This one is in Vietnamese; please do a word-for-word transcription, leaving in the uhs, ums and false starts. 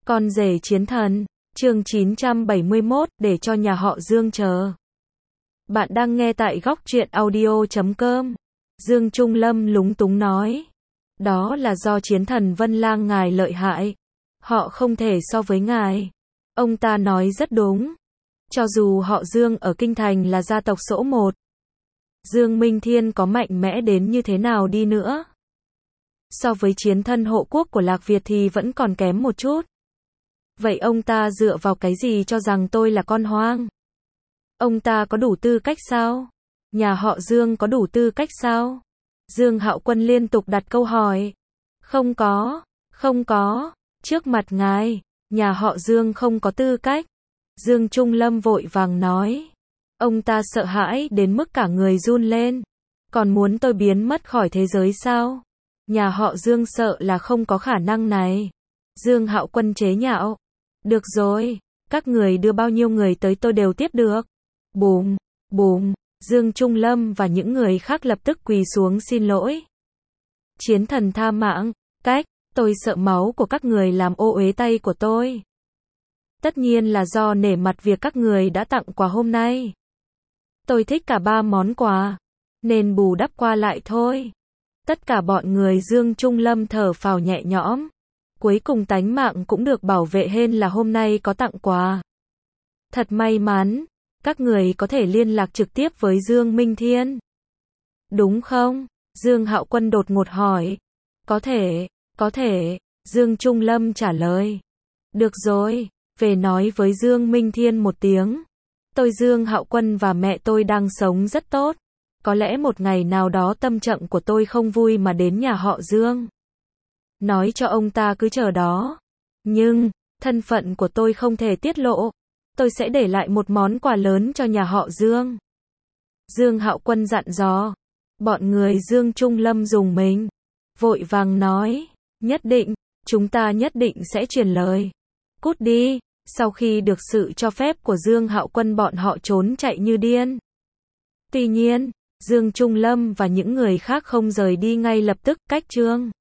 Con rể chiến thần, chương chín trăm bảy mươi mốt, để cho nhà họ Dương chờ. Bạn đang nghe tại góc truyện audio chấm com. Dương Trung Lâm lúng túng nói. Đó là do chiến thần Vân Lang ngài lợi hại. Họ không thể so với ngài. Ông ta nói rất đúng. Cho dù họ Dương ở Kinh Thành là gia tộc số một. Dương Minh Thiên có mạnh mẽ đến như thế nào đi nữa. So với chiến thân hộ quốc của Lạc Việt thì vẫn còn kém một chút. Vậy ông ta dựa vào cái gì cho rằng tôi là con hoang? Ông ta có đủ tư cách sao? Nhà họ Dương có đủ tư cách sao? Dương Hạo Quân liên tục đặt câu hỏi. Không có, không có, trước mặt ngài, nhà họ Dương không có tư cách. Dương Trung Lâm vội vàng nói. Ông ta sợ hãi đến mức cả người run lên. Còn muốn tôi biến mất khỏi thế giới sao? Nhà họ Dương sợ là không có khả năng này. Dương Hạo Quân chế nhạo. Được rồi, các người đưa bao nhiêu người tới tôi đều tiếp được. Bùm, bùm, Dương Trung Lâm và những người khác lập tức quỳ xuống xin lỗi. Chiến thần tha mạng, cách, tôi sợ máu của các người làm ô uế tay của tôi. Tất nhiên là do nể mặt việc các người đã tặng quà hôm nay. Tôi thích cả ba món quà, nên bù đắp qua lại thôi. Tất cả bọn người Dương Trung Lâm thở phào nhẹ nhõm. Cuối cùng tánh mạng cũng được bảo vệ hên là hôm nay có tặng quà. Thật may mắn, các người có thể liên lạc trực tiếp với Dương Minh Thiên. Đúng không? Dương Hạo Quân đột ngột hỏi. Có thể, có thể, Dương Trung Lâm trả lời. Được rồi, về nói với Dương Minh Thiên một tiếng. Tôi Dương Hạo Quân và mẹ tôi đang sống rất tốt. Có lẽ một ngày nào đó tâm trạng của tôi không vui mà đến nhà họ Dương. Nói cho ông ta cứ chờ đó. Nhưng, thân phận của tôi không thể tiết lộ. Tôi sẽ để lại một món quà lớn cho nhà họ Dương. Dương Hạo Quân dặn dò. Bọn người Dương Trung Lâm dùng mình. Vội vàng nói. Nhất định, chúng ta nhất định sẽ truyền lời. Cút đi. Sau khi được sự cho phép của Dương Hạo Quân bọn họ trốn chạy như điên. Tuy nhiên, Dương Trung Lâm và những người khác không rời đi ngay lập tức, cách Trương